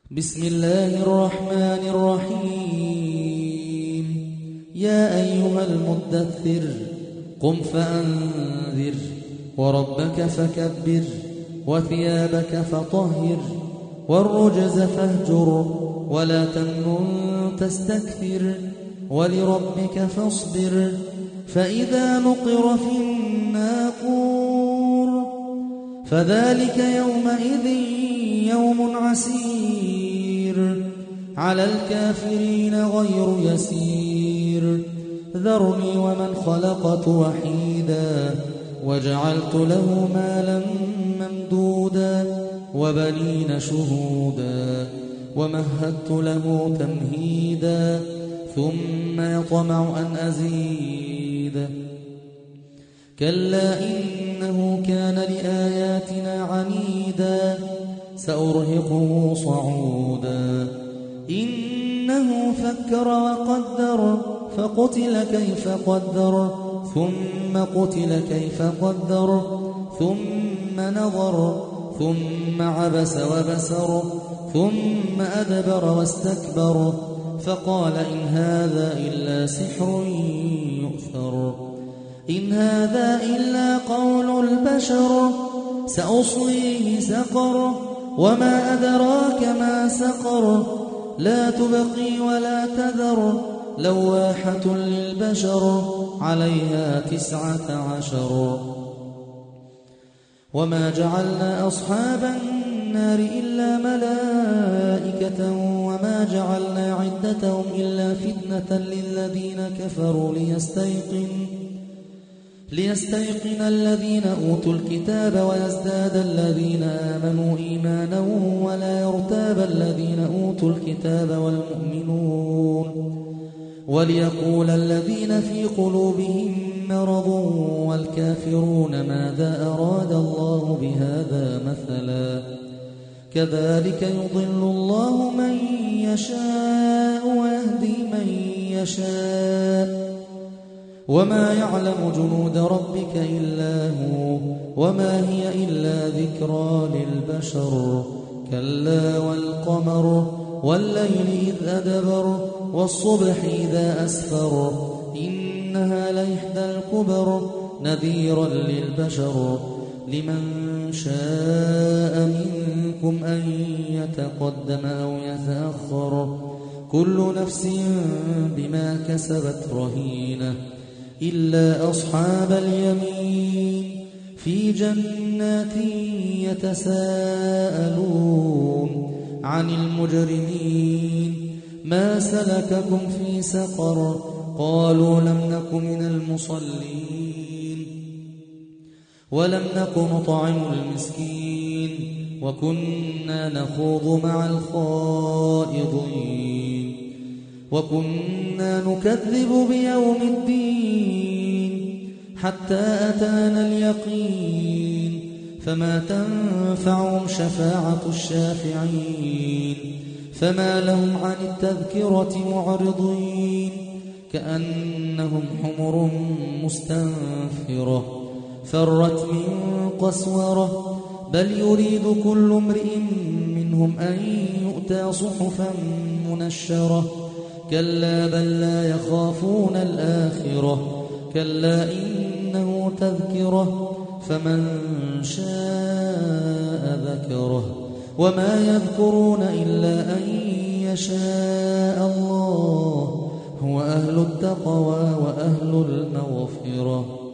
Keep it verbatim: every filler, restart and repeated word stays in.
بسم الله الرحمن الرحيم. يا أيها المدثر قم فأنذر وربك فكبر وثيابك فطهر والرجز فاهجر ولا تمنن تستكثر ولربك فاصبر فإذا نقر في الناقور فذلك يومئذ يوم عسير على الكافرين غير يسير. ذرني ومن خلقت وحيدا وجعلت له مالا ممدودا وبنين شهودا ومهدت له تمهيدا ثم يطمع أن أزيد كلا إنه كان لآياتنا عنيدا سأرهقه صعودا إنه فكر وقدر فقتل كيف قدر ثم قتل كيف قدر ثم نظر ثم عبس وبسر ثم أدبر واستكبر فقال إن هذا إلا سحر يؤثر إن هذا إلا قول البشر سأصليه سقر وما أدراك ما سقر لا تبقي ولا تذر لواحة للبشر عليها تسعة عشر. وما جعلنا أصحاب النار إلا ملائكة وما جعلنا عدتهم إلا فتنة للذين كفروا ليستيقن ليستيقن الذين أوتوا الكتاب ويزداد الذين آمنوا إيمانا ولا يرتاب الذين أوتوا الكتاب والمؤمنون وليقول الذين في قلوبهم مرض والكافرون ماذا أراد الله بهذا مثلا كذلك يضل الله من يشاء ويهدي من يشاء وما يعلم جنود ربك إلا هو وما هي إلا ذكرى للبشر. كلا والقمر والليل إذ أدبر والصبح إذا أسفر إنها لإحدى الكبر نذيرا للبشر لمن شاء منكم أن يتقدم أو يتأخر كل نفس بما كسبت رهينة إلا أصحاب اليمين في جنات يتساءلون عن المجرمين ما سلككم في سقر قالوا لم نك من المصلين ولم نك نطعم المسكين وكنا نخوض مع الخائضين وكنا نكذب بيوم الدين حتى أتانا اليقين فما تنفعهم شفاعة الشافعين فما لهم عن التذكرة معرضين كأنهم حمر مستنفرة فرت من قسورة بل يريد كل امرئ منهم أن يؤتى صحفا منشرة كلا بل لا يخافون الآخرة كلا إنه تذكرة فمن شاء ذكره وما يذكرون إلا أن يشاء الله هو أهل التقوى وأهل المغفرة.